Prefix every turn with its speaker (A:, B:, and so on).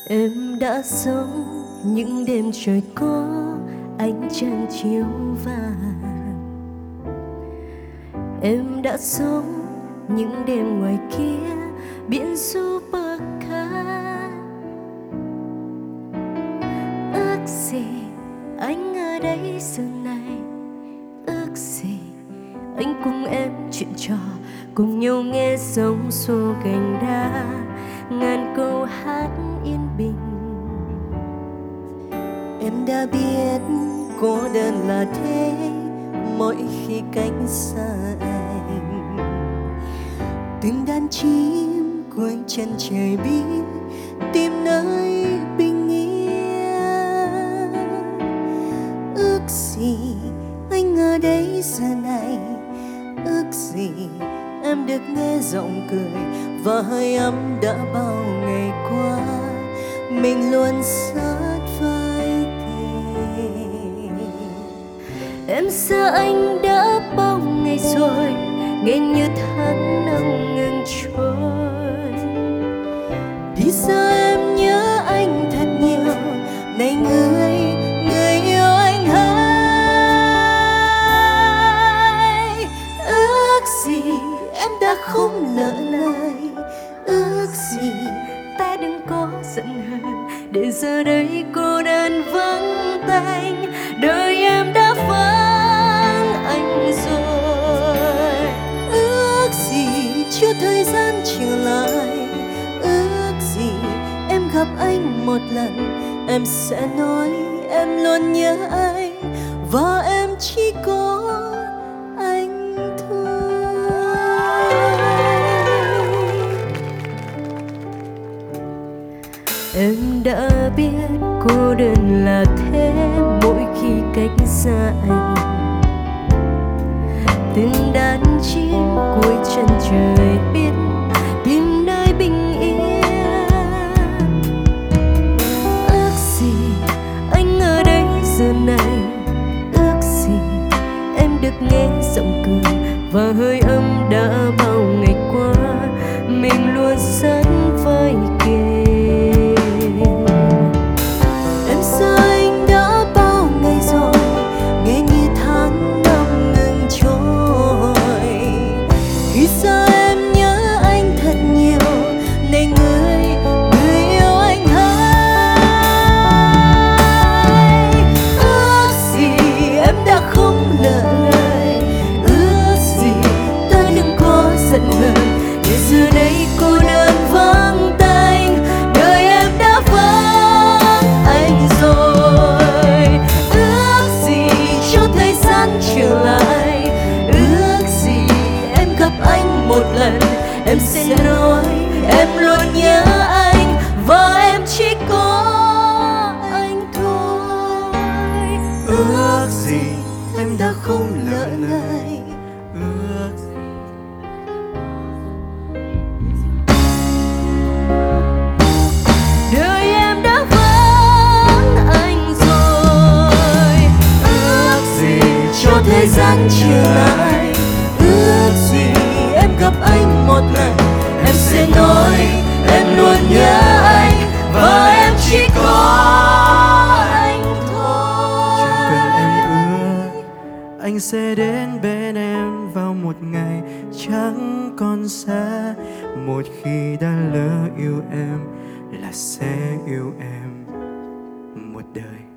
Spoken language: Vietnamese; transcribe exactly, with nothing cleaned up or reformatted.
A: Em đã sống những đêm trời có ánh trăng chiếu vàng. Em đã sống những đêm ngoài kia biển du bờ cát. Ước gì anh ở đây giờ này, ước gì anh cùng em chuyện trò, cùng nhau nghe sóng xô cành đá, ngàn câu hát yên bình.
B: Em đã biết cô đơn là thế mỗi khi cách xa anh. Từng đàn chim cuối chân trời biết tìm nơi bình yên. Ước gì anh ở đây giờ này, ước gì em được nghe giọng cười và hơi ấm đã bao ngày qua mình luôn sát vai kề.
A: Em sợ anh đã bao ngày rồi nghe như tháng năm ngừng trôi.
B: Đi xa em nhớ anh thật nhiều, này người người yêu anh hỡi. Ước gì em đã không lỡ lời, ước gì
A: Ta đừng có giận hờn để giờ đây cô đơn vắng tanh. Đời em đã vắng anh rồi.
B: ước gì chưa thời gian trở lại, ước gì em gặp anh một lần em sẽ nói em luôn nhớ anh và em chỉ có anh thôi.
A: Em đã biết cô đơn là thế mỗi khi cách xa anh. Từng đàn chim cuối chân trời biết tìm nơi bình yên. Ước gì anh ở đây giờ này, ước gì em được nghe giọng cười và hơi ấm đã bao ngày qua mình luôn sát vai kề.
B: Em sợ anh đã bao ngày rồi nghe như tháng năm ngừng trôi. Khi xa em nhớ anh thật nhiều, này người người yêu anh hỡi. Ước gì em đã không lỡ lời, ước gì ta đừng có giận hờn để giờ đây cô đơn vắng tanh. Đời em đã vắng anh rồi, ước gì cho thời gian trở lại, ước gì em gặp anh một lần em sẽ nói em luôn nhớ anh và em chỉ có anh thôi. Ước gì em đã không lỡ lời, ước
A: Đời em đã vắng anh rồi.
B: ước gì cho thời gian trở lại, ước gì em gặp anh một lần em sẽ nói em luôn nhớ anh và em chỉ có anh thôi.
C: Chẳng cần em ước, anh sẽ đến bên em vào một ngày chẳng còn xa. Một khi đã lỡ yêu em là sẽ yêu em một đời.